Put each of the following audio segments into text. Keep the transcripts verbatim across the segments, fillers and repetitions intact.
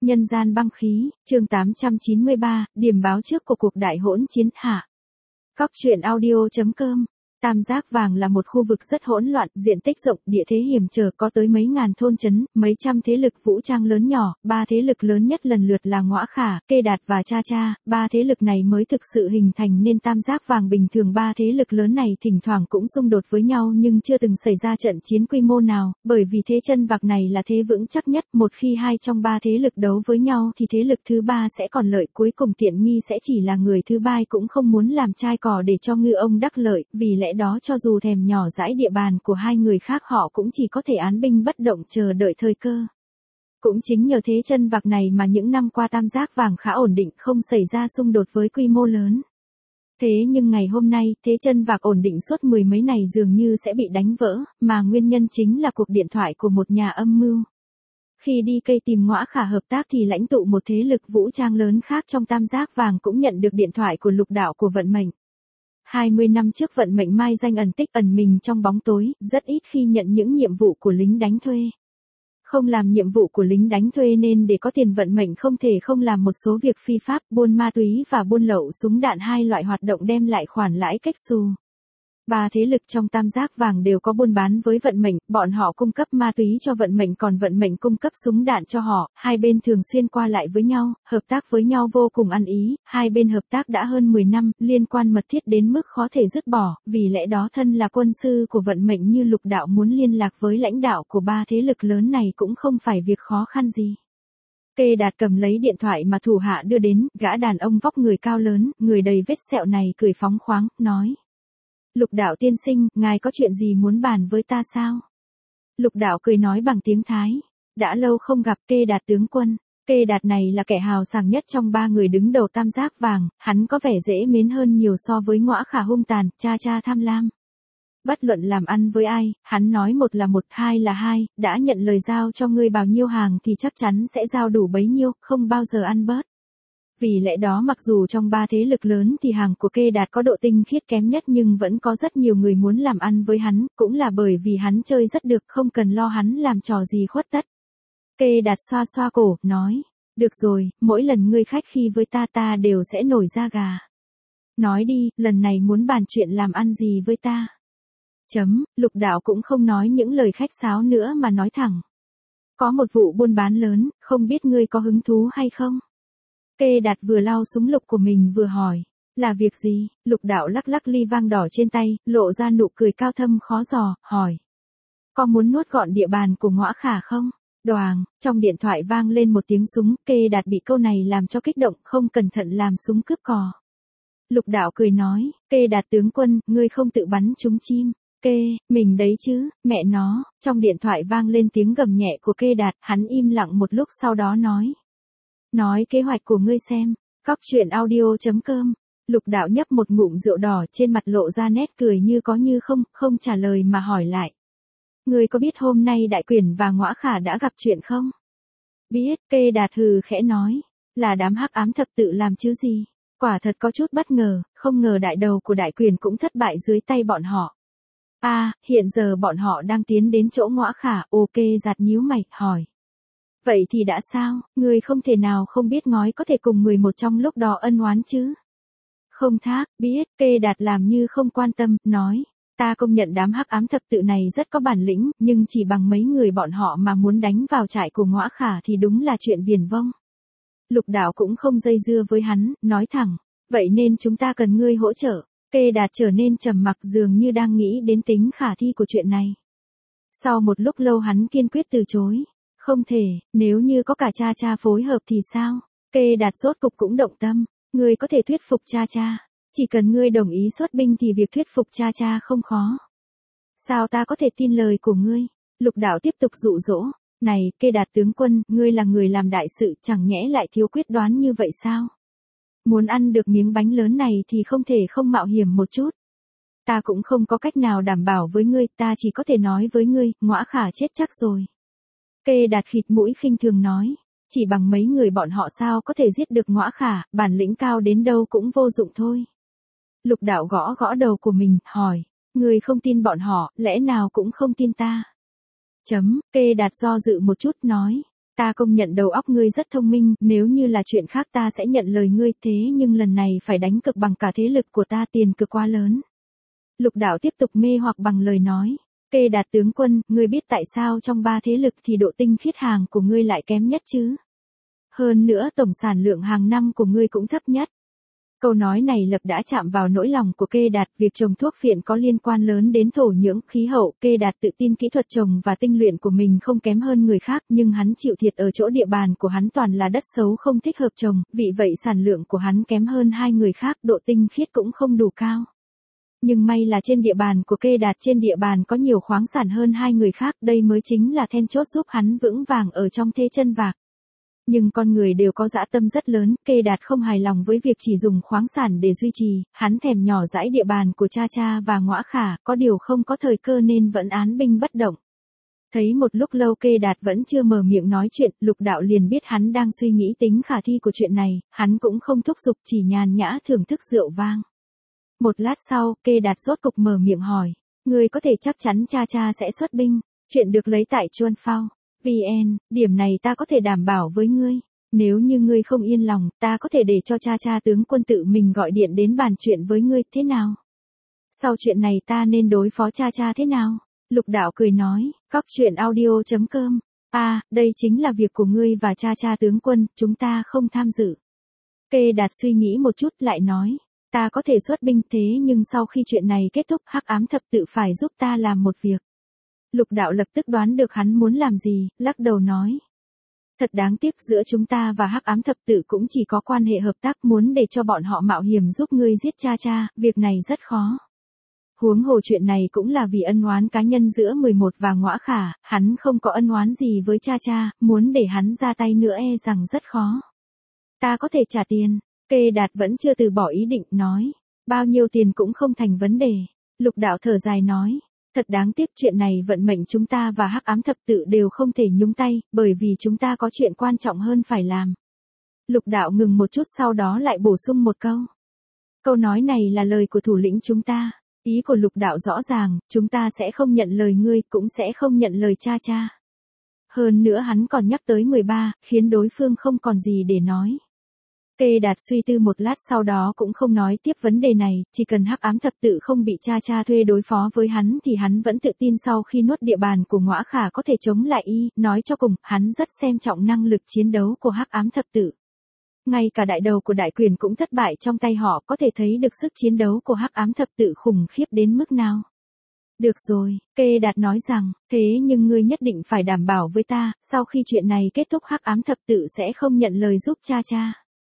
Nhân gian băng khí, chương tám trăm chín mươi ba, điểm báo trước của cuộc đại hỗn chiến hạ. Cóc truyện audio chấm com. Tam Giác Vàng là một khu vực rất hỗn loạn, diện tích rộng, địa thế hiểm trở, có tới mấy ngàn thôn trấn, mấy trăm thế lực vũ trang lớn nhỏ, ba thế lực lớn nhất lần lượt là Ngõa Khả, Kê Đạt và Cha Cha, ba thế lực này mới thực sự hình thành nên Tam Giác Vàng. Bình thường ba thế lực lớn này thỉnh thoảng cũng xung đột với nhau nhưng chưa từng xảy ra trận chiến quy mô nào, bởi vì thế chân vạc này là thế vững chắc nhất, một khi hai trong ba thế lực đấu với nhau thì thế lực thứ ba sẽ còn lợi, cuối cùng tiện nghi sẽ chỉ là người thứ ba, cũng không muốn làm trai cỏ để cho ngư ông đắc lợi, vì lẽ đó cho dù thèm nhỏ dãi địa bàn của hai người khác họ cũng chỉ có thể án binh bất động chờ đợi thời cơ. Cũng chính nhờ thế chân vạc này mà những năm qua Tam Giác Vàng khá ổn định, không xảy ra xung đột với quy mô lớn. Thế nhưng ngày hôm nay, thế chân vạc ổn định suốt mười mấy này dường như sẽ bị đánh vỡ, mà nguyên nhân chính là cuộc điện thoại của một nhà âm mưu. Khi đi cây tìm Ngõa Khả hợp tác thì lãnh tụ một thế lực vũ trang lớn khác trong Tam Giác Vàng cũng nhận được điện thoại của Lục Đạo của Vận Mệnh. hai mươi năm trước Vận Mệnh mai danh ẩn tích, ẩn mình trong bóng tối, rất ít khi nhận những nhiệm vụ của lính đánh thuê. Không làm nhiệm vụ của lính đánh thuê nên để có tiền Vận Mệnh không thể không làm một số việc phi pháp, buôn ma túy và buôn lậu súng đạn, hai loại hoạt động đem lại khoản lãi cách xù. Ba thế lực trong Tam Giác Vàng đều có buôn bán với Vận Mệnh, bọn họ cung cấp ma túy cho Vận Mệnh còn Vận Mệnh cung cấp súng đạn cho họ, hai bên thường xuyên qua lại với nhau, hợp tác với nhau vô cùng ăn ý, hai bên hợp tác đã hơn mười năm, liên quan mật thiết đến mức khó thể dứt bỏ, vì lẽ đó thân là quân sư của Vận Mệnh như Lục Đạo muốn liên lạc với lãnh đạo của ba thế lực lớn này cũng không phải việc khó khăn gì. Kê Đạt cầm lấy điện thoại mà thủ hạ đưa đến, gã đàn ông vóc người cao lớn, người đầy vết sẹo này cười phóng khoáng, nói. Lục Đạo tiên sinh, ngài có chuyện gì muốn bàn với ta sao? Lục Đạo cười nói bằng tiếng Thái. Đã lâu không gặp Kê Đạt tướng quân. Kê Đạt này là kẻ hào sảng nhất trong ba người đứng đầu Tam Giác Vàng, hắn có vẻ dễ mến hơn nhiều so với Ngõa Khả hung tàn, Cha Cha tham lam. Bất luận làm ăn với ai, hắn nói một là một, hai là hai, đã nhận lời giao cho ngươi bao nhiêu hàng thì chắc chắn sẽ giao đủ bấy nhiêu, không bao giờ ăn bớt. Vì lẽ đó mặc dù trong ba thế lực lớn thì hàng của Kê Đạt có độ tinh khiết kém nhất nhưng vẫn có rất nhiều người muốn làm ăn với hắn, cũng là bởi vì hắn chơi rất được, không cần lo hắn làm trò gì khuất tất. Kê Đạt xoa xoa cổ, nói, được rồi, mỗi lần ngươi khách khi với ta ta đều sẽ nổi da gà. Nói đi, lần này muốn bàn chuyện làm ăn gì với ta? Chấm, Lục Đạo cũng không nói những lời khách sáo nữa mà nói thẳng. Có một vụ buôn bán lớn, không biết ngươi có hứng thú hay không? Kê Đạt vừa lau súng lục của mình vừa hỏi, là việc gì? Lục Đạo lắc lắc ly vang đỏ trên tay, lộ ra nụ cười cao thâm khó dò, hỏi. Có muốn nuốt gọn địa bàn của Ngõa Khả không? Đoàng, trong điện thoại vang lên một tiếng súng, Kê Đạt bị câu này làm cho kích động, không cẩn thận làm súng cướp cò. Lục Đạo cười nói, Kê Đạt tướng quân, ngươi không tự bắn trúng chim. Kê, mình đấy chứ, mẹ nó, trong điện thoại vang lên tiếng gầm nhẹ của Kê Đạt, hắn im lặng một lúc sau đó nói. Nói kế hoạch của ngươi xem, cóc truyện audio chấm com. Lục Đạo nhấp một ngụm rượu đỏ, trên mặt lộ ra nét cười như có như không, không trả lời mà hỏi lại. Ngươi có biết hôm nay Đại Quyển và Ngõa Khả đã gặp chuyện không? Biết, Kê Đạt hừ khẽ nói, là đám hắc ám thập tự làm chứ gì. Quả thật có chút bất ngờ, không ngờ đại đầu của Đại Quyển cũng thất bại dưới tay bọn họ. À, hiện giờ bọn họ đang tiến đến chỗ Ngõa Khả, ok. Giạt nhíu mày, hỏi. Vậy thì đã sao, người không thể nào không biết ngói có thể cùng mười một trong lúc đó ân oán chứ? Không thác, biết, Kê Đạt làm như không quan tâm, nói. Ta công nhận đám hắc ám thập tự này rất có bản lĩnh, nhưng chỉ bằng mấy người bọn họ mà muốn đánh vào trại của Ngõa Khả thì đúng là chuyện viển vông. Lục Đạo cũng không dây dưa với hắn, nói thẳng. Vậy nên chúng ta cần ngươi hỗ trợ. Kê Đạt trở nên trầm mặc dường như đang nghĩ đến tính khả thi của chuyện này. Sau một lúc lâu hắn kiên quyết từ chối. Không thể, nếu như có cả Cha Cha phối hợp thì sao? Kê Đạt rốt cục cũng động tâm. Ngươi có thể thuyết phục Cha Cha. Chỉ cần ngươi đồng ý xuất binh thì việc thuyết phục Cha Cha không khó. Sao ta có thể tin lời của ngươi? Lục Đạo tiếp tục dụ dỗ. Này, Kê Đạt tướng quân, ngươi là người làm đại sự, chẳng nhẽ lại thiếu quyết đoán như vậy sao? Muốn ăn được miếng bánh lớn này thì không thể không mạo hiểm một chút. Ta cũng không có cách nào đảm bảo với ngươi, ta chỉ có thể nói với ngươi, Ngõa Khả chết chắc rồi. Kê Đạt khịt mũi khinh thường nói, chỉ bằng mấy người bọn họ sao có thể giết được Ngõa Khả, bản lĩnh cao đến đâu cũng vô dụng thôi. Lục Đạo gõ gõ đầu của mình, hỏi, ngươi không tin bọn họ, lẽ nào cũng không tin ta? Chấm, Kê Đạt do dự một chút, nói, Ta công nhận đầu óc ngươi rất thông minh, nếu như là chuyện khác ta sẽ nhận lời ngươi, thế nhưng lần này phải đánh cược bằng cả thế lực của ta, tiền cược quá lớn. Lục đạo tiếp tục mê hoặc bằng lời nói. Kê Đạt tướng quân, ngươi biết tại sao trong ba thế lực thì độ tinh khiết hàng của ngươi lại kém nhất chứ? Hơn nữa tổng sản lượng hàng năm của ngươi cũng thấp nhất. Câu nói này lập đã chạm vào nỗi lòng của Kê Đạt, việc trồng thuốc phiện có liên quan lớn đến thổ nhưỡng, khí hậu. Kê Đạt tự tin kỹ thuật trồng và tinh luyện của mình không kém hơn người khác, nhưng hắn chịu thiệt ở chỗ địa bàn của hắn toàn là đất xấu không thích hợp trồng, vì vậy sản lượng của hắn kém hơn hai người khác, độ tinh khiết cũng không đủ cao. Nhưng may là trên địa bàn của Kê Đạt, trên địa bàn có nhiều khoáng sản hơn hai người khác, đây mới chính là then chốt giúp hắn vững vàng ở trong thế chân vạc. Nhưng con người đều có dã tâm rất lớn, Kê Đạt không hài lòng với việc chỉ dùng khoáng sản để duy trì, hắn thèm nhỏ dãi địa bàn của Cha Cha và Ngõa Khả, có điều không có thời cơ nên vẫn án binh bất động. Thấy một lúc lâu Kê Đạt vẫn chưa mở miệng nói chuyện, Lục Đạo liền biết hắn đang suy nghĩ tính khả thi của chuyện này, hắn cũng không thúc giục, chỉ nhàn nhã thưởng thức rượu vang. Một lát sau, Kê Đạt rốt cục mở miệng hỏi, ngươi có thể chắc chắn Cha Cha sẽ xuất binh, chuyện được lấy tại Chuan Phao. vê en, điểm này ta có thể đảm bảo với ngươi. Nếu như ngươi không yên lòng, ta có thể để cho Cha Cha tướng quân tự mình gọi điện đến bàn chuyện với ngươi, thế nào? Sau chuyện này ta nên đối phó Cha Cha thế nào? Lục Đạo cười nói, cóc truyện audio chấm com. À, đây chính là việc của ngươi và Cha Cha tướng quân, chúng ta không tham dự. Kê Đạt suy nghĩ một chút lại nói, ta có thể xuất binh, thế nhưng sau khi chuyện này kết thúc, Hắc Ám Thập Tự phải giúp ta làm một việc. Lục Đạo lập tức đoán được hắn muốn làm gì, lắc đầu nói. Thật đáng tiếc, giữa chúng ta và Hắc Ám Thập Tự cũng chỉ có quan hệ hợp tác, muốn để cho bọn họ mạo hiểm giúp ngươi giết Cha Cha, việc này rất khó. Huống hồ chuyện này cũng là vì ân oán cá nhân giữa mười một và Ngõa Khả, hắn không có ân oán gì với Cha Cha, muốn để hắn ra tay nữa e rằng rất khó. Ta có thể trả tiền. Kê Đạt vẫn chưa từ bỏ ý định, nói. Bao nhiêu tiền cũng không thành vấn đề. Lục Đạo thở dài nói. Thật đáng tiếc, chuyện này vận mệnh chúng ta và Hắc Ám Thập Tự đều không thể nhúng tay, bởi vì chúng ta có chuyện quan trọng hơn phải làm. Lục Đạo ngừng một chút sau đó lại bổ sung một câu. Câu nói này là lời của thủ lĩnh chúng ta. Ý của Lục Đạo rõ ràng, chúng ta sẽ không nhận lời ngươi, cũng sẽ không nhận lời Cha Cha. Hơn nữa hắn còn nhắc tới mười ba, khiến đối phương không còn gì để nói. Kê Đạt suy tư một lát sau đó cũng không nói tiếp vấn đề này, chỉ cần Hắc Ám Thập Tự không bị Cha Cha thuê đối phó với hắn thì hắn vẫn tự tin sau khi nuốt địa bàn của Ngõa Khả có thể chống lại y, nói cho cùng, hắn rất xem trọng năng lực chiến đấu của Hắc Ám Thập Tự. Ngay cả đại đầu của đại quyền cũng thất bại trong tay họ, có thể thấy được sức chiến đấu của Hắc Ám Thập Tự khủng khiếp đến mức nào. Được rồi, Kê Đạt nói rằng, thế nhưng ngươi nhất định phải đảm bảo với ta, sau khi chuyện này kết thúc Hắc Ám Thập Tự sẽ không nhận lời giúp Cha Cha.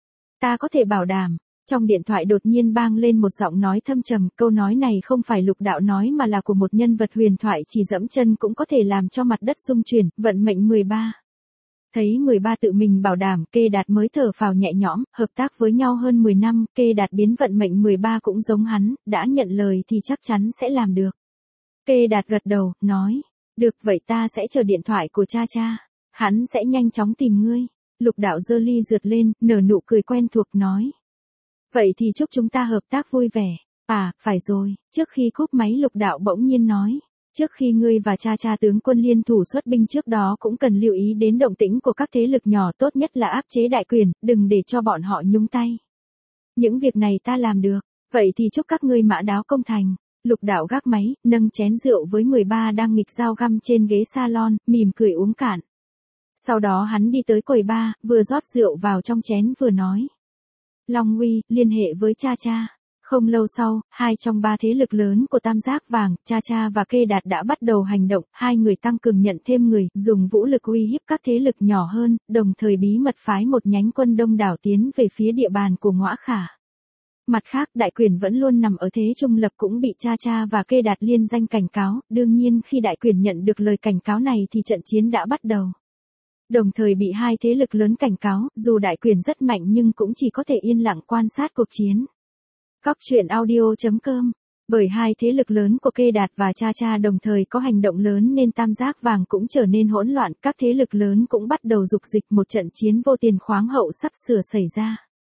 Ta có thể bảo đảm. Trong điện thoại đột nhiên vang lên một giọng nói thâm trầm, câu nói này không phải Lục Đạo nói mà là của một nhân vật huyền thoại chỉ dẫm chân cũng có thể làm cho mặt đất rung chuyển, vận mệnh mười ba. Thấy mười ba tự mình bảo đảm, Kê Đạt mới thở phào nhẹ nhõm, hợp tác với nhau hơn mười năm, Kê Đạt biến vận mệnh mười ba cũng giống hắn, đã nhận lời thì chắc chắn sẽ làm được. Kê Đạt gật đầu, nói, được vậy ta sẽ chờ điện thoại của Cha Cha, hắn sẽ nhanh chóng tìm ngươi. Lục Đạo giơ ly rượt lên, nở nụ cười quen thuộc nói. Vậy thì chúc chúng ta hợp tác vui vẻ. À, phải rồi, trước khi cúp máy Lục Đạo bỗng nhiên nói. Trước khi ngươi và Cha Cha tướng quân liên thủ xuất binh trước đó cũng cần lưu ý đến động tĩnh của các thế lực nhỏ, tốt nhất là áp chế đại quyền, đừng để cho bọn họ nhúng tay. Những việc này ta làm được, vậy thì chúc các ngươi mã đáo công thành. Lục Đạo gác máy, nâng chén rượu với mười ba đang nghịch dao găm trên ghế salon, mỉm cười uống cạn. Sau đó hắn đi tới quầy bar, vừa rót rượu vào trong chén vừa nói. Long Uy, liên hệ với Cha Cha. Không lâu sau, hai trong ba thế lực lớn của Tam Giác Vàng, Cha Cha và Kê Đạt đã bắt đầu hành động, hai người tăng cường nhận thêm người, dùng vũ lực uy hiếp các thế lực nhỏ hơn, đồng thời bí mật phái một nhánh quân đông đảo tiến về phía địa bàn của Ngõa Khả. Mặt khác, đại quyền vẫn luôn nằm ở thế trung lập cũng bị Cha Cha và Kê Đạt liên danh cảnh cáo, đương nhiên khi đại quyền nhận được lời cảnh cáo này thì trận chiến đã bắt đầu. Đồng thời bị hai thế lực lớn cảnh cáo, dù đại quyền rất mạnh nhưng cũng chỉ có thể yên lặng quan sát cuộc chiến. Cóc truyện audio chấm com. Bởi hai thế lực lớn của Kê Đạt và Cha Cha đồng thời có hành động lớn nên Tam Giác Vàng cũng trở nên hỗn loạn, các thế lực lớn cũng bắt đầu dục dịch, một trận chiến vô tiền khoáng hậu sắp sửa xảy ra.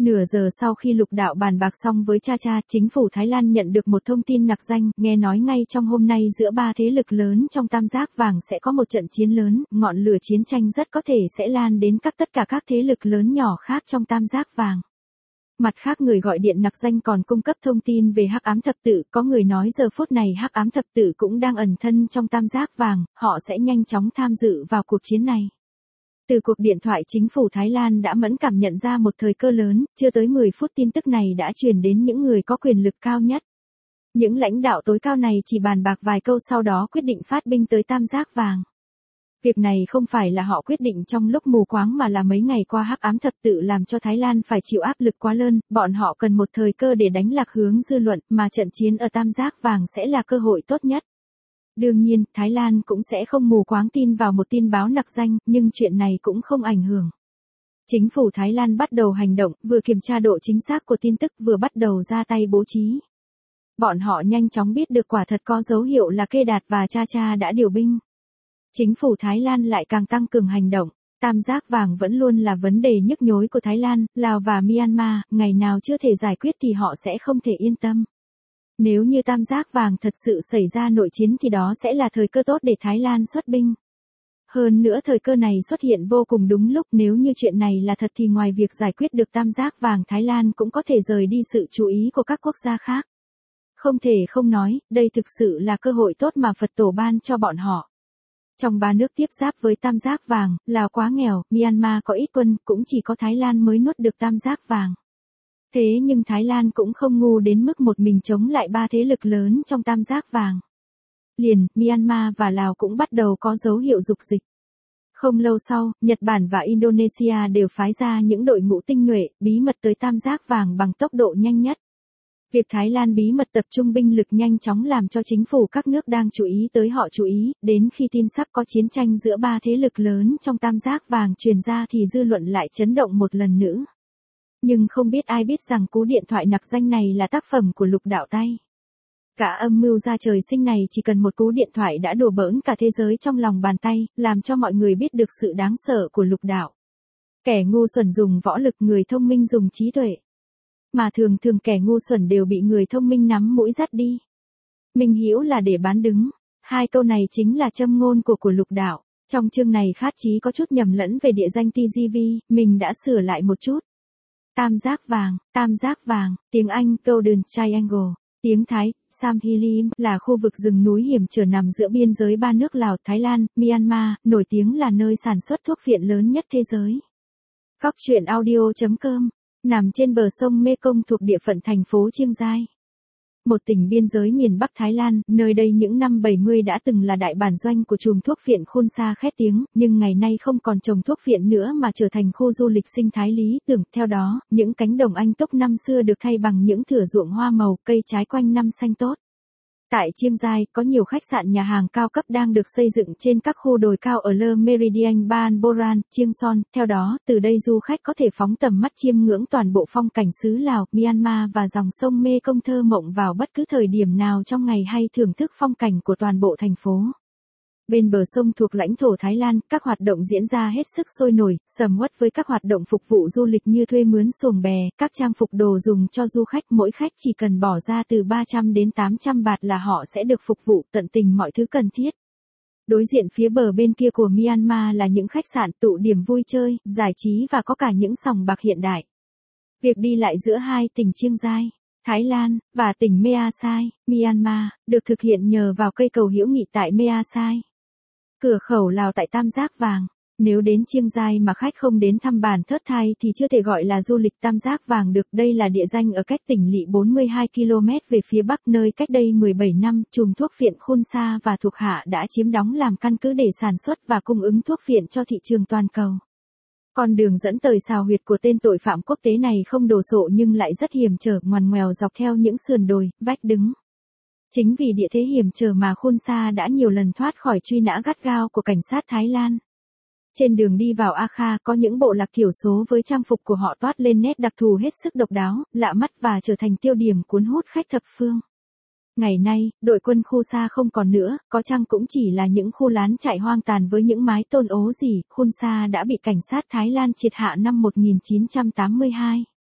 Nửa giờ sau khi Lục Đạo bàn bạc xong với cha cha, chính phủ Thái Lan nhận được một thông tin nặc danh, nghe nói ngay trong hôm nay giữa ba thế lực lớn trong tam giác vàng sẽ có một trận chiến lớn, ngọn lửa chiến tranh rất có thể sẽ lan đến các tất cả các thế lực lớn nhỏ khác trong tam giác vàng. Mặt khác người gọi điện nặc danh còn cung cấp thông tin về Hắc Ám Thập Tự, có người nói giờ phút này Hắc Ám Thập Tự cũng đang ẩn thân trong tam giác vàng, họ sẽ nhanh chóng tham dự vào cuộc chiến này. Từ cuộc điện thoại chính phủ Thái Lan đã mẫn cảm nhận ra một thời cơ lớn, chưa tới mười phút tin tức này đã truyền đến những người có quyền lực cao nhất. Những lãnh đạo tối cao này chỉ bàn bạc vài câu sau đó quyết định phát binh tới tam giác vàng. Việc này không phải là họ quyết định trong lúc mù quáng mà là mấy ngày qua Hắc Ám Thập Tự làm cho Thái Lan phải chịu áp lực quá lớn, bọn họ cần một thời cơ để đánh lạc hướng dư luận, mà trận chiến ở tam giác vàng sẽ là cơ hội tốt nhất. Đương nhiên, Thái Lan cũng sẽ không mù quáng tin vào một tin báo nặc danh, nhưng chuyện này cũng không ảnh hưởng. Chính phủ Thái Lan bắt đầu hành động, vừa kiểm tra độ chính xác của tin tức vừa bắt đầu ra tay bố trí. Bọn họ nhanh chóng biết được quả thật có dấu hiệu là Kê Đạt và Cha Cha đã điều binh. Chính phủ Thái Lan lại càng tăng cường hành động. Tam giác vàng vẫn luôn là vấn đề nhức nhối của Thái Lan, Lào và Myanmar, ngày nào chưa thể giải quyết thì họ sẽ không thể yên tâm. Nếu như tam giác vàng thật sự xảy ra nội chiến thì đó sẽ là thời cơ tốt để Thái Lan xuất binh. Hơn nữa thời cơ này xuất hiện vô cùng đúng lúc, nếu như chuyện này là thật thì ngoài việc giải quyết được tam giác vàng, Thái Lan cũng có thể rời đi sự chú ý của các quốc gia khác. Không thể không nói, đây thực sự là cơ hội tốt mà Phật tổ ban cho bọn họ. Trong ba nước tiếp giáp với tam giác vàng, Lào quá nghèo, Myanmar có ít quân, cũng chỉ có Thái Lan mới nuốt được tam giác vàng. Thế nhưng Thái Lan cũng không ngu đến mức một mình chống lại ba thế lực lớn trong tam giác vàng. Liền, Myanmar và Lào cũng bắt đầu có dấu hiệu dục dịch. Không lâu sau, Nhật Bản và Indonesia đều phái ra những đội ngũ tinh nhuệ, bí mật tới tam giác vàng bằng tốc độ nhanh nhất. Việc Thái Lan bí mật tập trung binh lực nhanh chóng làm cho chính phủ các nước đang chú ý tới họ chú ý, đến khi tin sắp có chiến tranh giữa ba thế lực lớn trong tam giác vàng truyền ra thì dư luận lại chấn động một lần nữa. Nhưng không biết ai biết rằng cú điện thoại nặc danh này là tác phẩm của Lục Đạo tay. Cả âm mưu ra trời sinh này chỉ cần một cú điện thoại đã đùa bỡn cả thế giới trong lòng bàn tay, làm cho mọi người biết được sự đáng sợ của Lục Đạo. Kẻ ngu xuẩn dùng võ lực, người thông minh dùng trí tuệ. Mà thường thường kẻ ngu xuẩn đều bị người thông minh nắm mũi dắt đi. Minh hữu là để bán đứng. Hai câu này chính là châm ngôn của của Lục Đạo. Trong chương này Khát Chí có chút nhầm lẫn về địa danh tê giê vê, mình đã sửa lại một chút. Tam giác vàng, tam giác vàng, tiếng Anh Golden Triangle, tiếng Thái, Samhilim là khu vực rừng núi hiểm trở nằm giữa biên giới ba nước Lào, Thái Lan, Myanmar, nổi tiếng là nơi sản xuất thuốc phiện lớn nhất thế giới. Cóc truyện audio chấm com, nằm trên bờ sông Mekong thuộc địa phận thành phố Chiang Rai. Một tỉnh biên giới miền Bắc Thái Lan, nơi đây những năm bảy mươi đã từng là đại bản doanh của chùm thuốc phiện Khun Sa khét tiếng, nhưng ngày nay không còn trồng thuốc phiện nữa mà trở thành khu du lịch sinh thái lý tưởng. Theo đó, những cánh đồng Anh Túc năm xưa được thay bằng những thửa ruộng hoa màu, cây trái quanh năm xanh tốt. Tại Chiang Rai, có nhiều khách sạn nhà hàng cao cấp đang được xây dựng trên các khu đồi cao ở Le Méridien Ban Boran, Chiang Son. Theo đó, từ đây du khách có thể phóng tầm mắt chiêm ngưỡng toàn bộ phong cảnh xứ Lào, Myanmar và dòng sông Mekong thơ mộng vào bất cứ thời điểm nào trong ngày hay thưởng thức phong cảnh của toàn bộ thành phố. Bên bờ sông thuộc lãnh thổ Thái Lan, các hoạt động diễn ra hết sức sôi nổi, sầm uất với các hoạt động phục vụ du lịch như thuê mướn xuồng bè, các trang phục đồ dùng cho du khách, mỗi khách chỉ cần bỏ ra từ ba trăm đến tám trăm baht là họ sẽ được phục vụ tận tình mọi thứ cần thiết. Đối diện phía bờ bên kia của Myanmar là những khách sạn, tụ điểm vui chơi, giải trí và có cả những sòng bạc hiện đại. Việc đi lại giữa hai tỉnh Chiang Rai, Thái Lan, và tỉnh Mea Sai, Myanmar, được thực hiện nhờ vào cây cầu hữu nghị tại Mea Sai. Cửa khẩu Lào tại Tam Giác Vàng. Nếu đến Chiang Rai mà khách không đến thăm Bản Thớt Thai thì chưa thể gọi là du lịch Tam Giác Vàng được. Đây là địa danh ở cách tỉnh lỵ bốn mươi hai ki lô mét về phía bắc, nơi cách đây mười bảy năm, chùm thuốc phiện Khun Sa và thuộc hạ đã chiếm đóng làm căn cứ để sản xuất và cung ứng thuốc phiện cho thị trường toàn cầu. Con đường dẫn tới xào huyệt của tên tội phạm quốc tế này không đồ sộ nhưng lại rất hiểm trở, ngoằn ngoèo dọc theo những sườn đồi, vách đứng. Chính vì địa thế hiểm trở mà Khun Sa đã nhiều lần thoát khỏi truy nã gắt gao của cảnh sát Thái Lan. Trên đường đi vào A Kha có những bộ lạc thiểu số với trang phục của họ toát lên nét đặc thù hết sức độc đáo, lạ mắt và trở thành tiêu điểm cuốn hút khách thập phương. Ngày nay, đội quân Khu Sa không còn nữa, có chăng cũng chỉ là những khu lán trại hoang tàn với những mái tôn ố rỉ. Khun Sa đã bị cảnh sát Thái Lan triệt hạ năm một nghìn chín trăm tám mươi hai.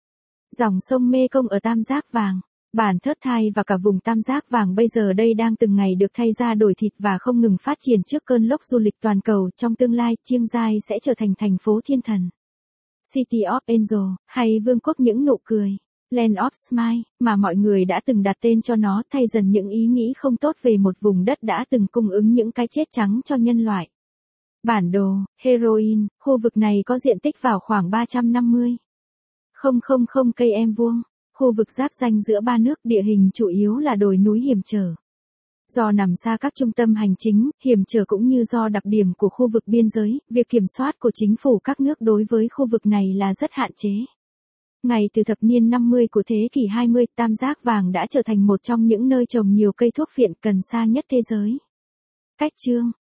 Dòng sông Mê Công ở Tam Giác Vàng, Bản Thớt Thai và cả vùng Tam Giác Vàng bây giờ đây đang từng ngày được thay ra đổi thịt và không ngừng phát triển trước cơn lốc du lịch toàn cầu. Trong tương lai, Chiang Rai sẽ trở thành thành phố thiên thần, City of Angel, hay vương quốc những nụ cười, Land of Smile, mà mọi người đã từng đặt tên cho nó, thay dần những ý nghĩ không tốt về một vùng đất đã từng cung ứng những cái chết trắng cho nhân loại. Bản đồ, Heroin, khu vực này có diện tích vào khoảng ba trăm năm mươi nghìn cây em vuông. Khu vực giáp ranh giữa ba nước, địa hình chủ yếu là đồi núi hiểm trở. Do nằm xa các trung tâm hành chính, hiểm trở cũng như do đặc điểm của khu vực biên giới, việc kiểm soát của chính phủ các nước đối với khu vực này là rất hạn chế. Ngay từ thập niên năm mươi của thế kỷ hai mươi, Tam Giác Vàng đã trở thành một trong những nơi trồng nhiều cây thuốc viện cần sa nhất thế giới. Cách chương